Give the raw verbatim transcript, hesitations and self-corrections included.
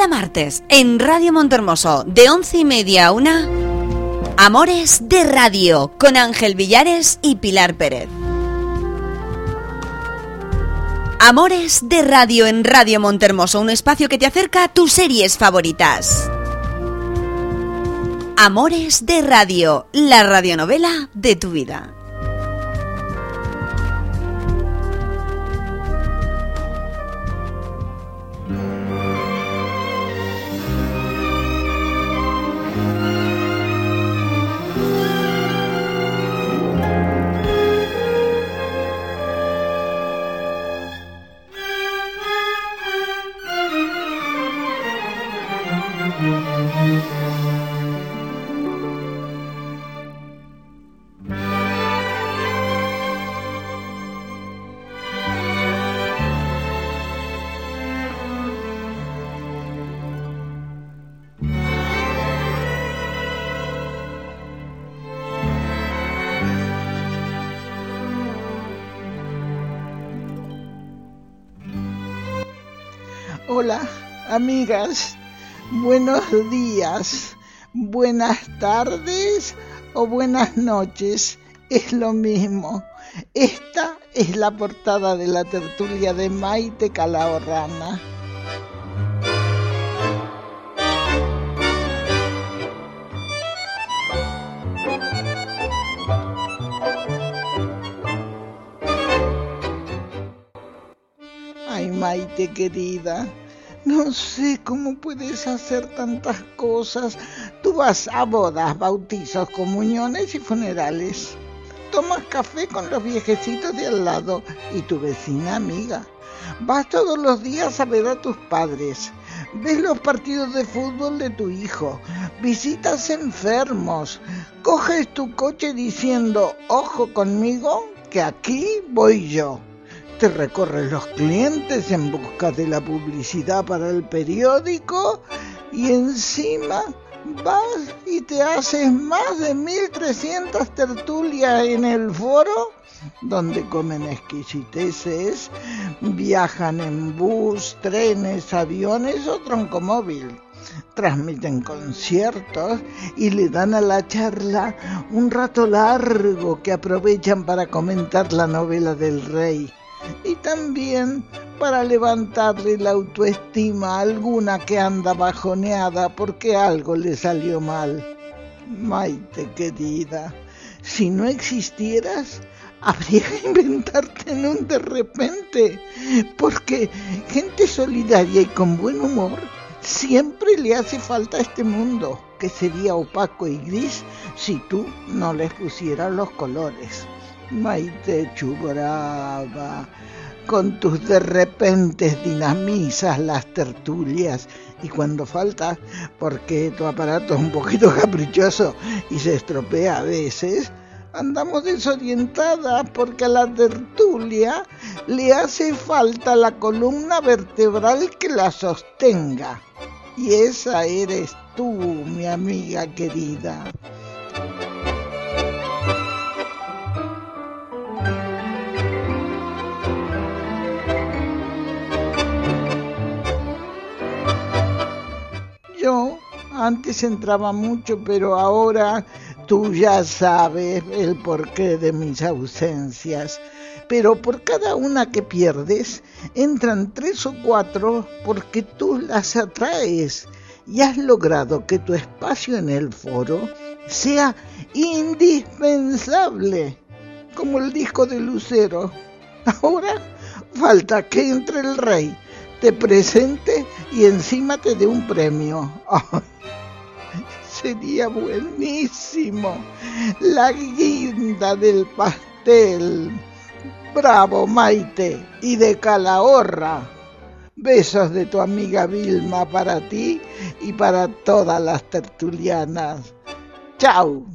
Cada martes en Radio Montermoso de once y media a una, Amores de Radio con Ángel Villares y Pilar Pérez. Amores de Radio en Radio Montermoso, un espacio que te acerca a tus series favoritas. Amores de Radio, la radionovela de tu vida. Hola, amigas, buenos días, buenas tardes o buenas noches, es lo mismo. Esta es la portada de la tertulia de Maite Calahorrana. Ay, Maite querida, no sé cómo puedes hacer tantas cosas. Tú vas a bodas, bautizos, comuniones y funerales. Tomas café con los viejecitos de al lado y tu vecina amiga. Vas todos los días a ver a tus padres. Ves los partidos de fútbol de tu hijo. Visitas enfermos. Coges tu coche diciendo, ojo conmigo, que aquí voy yo. Te recorres los clientes en busca de la publicidad para el periódico y encima vas y te haces más de mil trescientas tertulias en el foro, donde comen exquisiteces, viajan en bus, trenes, aviones o troncomóvil, transmiten conciertos y le dan a la charla un rato largo que aprovechan para comentar la novela del rey. Y también para levantarle la autoestima a alguna que anda bajoneada porque algo le salió mal. Maite querida, si no existieras, habría que inventarte en un de repente, porque gente solidaria y con buen humor siempre le hace falta a este mundo, que sería opaco y gris si tú no les pusieras los colores. Maite Chubrava, con tus de repentes dinamizas las tertulias y cuando faltas, porque tu aparato es un poquito caprichoso y se estropea a veces, andamos desorientadas porque a la tertulia le hace falta la columna vertebral que la sostenga. Y esa eres tú, mi amiga querida. Yo antes entraba mucho, pero ahora tú ya sabes el porqué de mis ausencias. Pero por cada una que pierdes, entran tres o cuatro porque tú las atraes y has logrado que tu espacio en el foro sea indispensable, como el disco de Lucero. Ahora falta que entre el rey, te presente y encima te dé un premio. Oh, sería buenísimo. La guinda del pastel. Bravo, Maite, y de Calahorra. Besos de tu amiga Vilma para ti y para todas las tertulianas. Chau.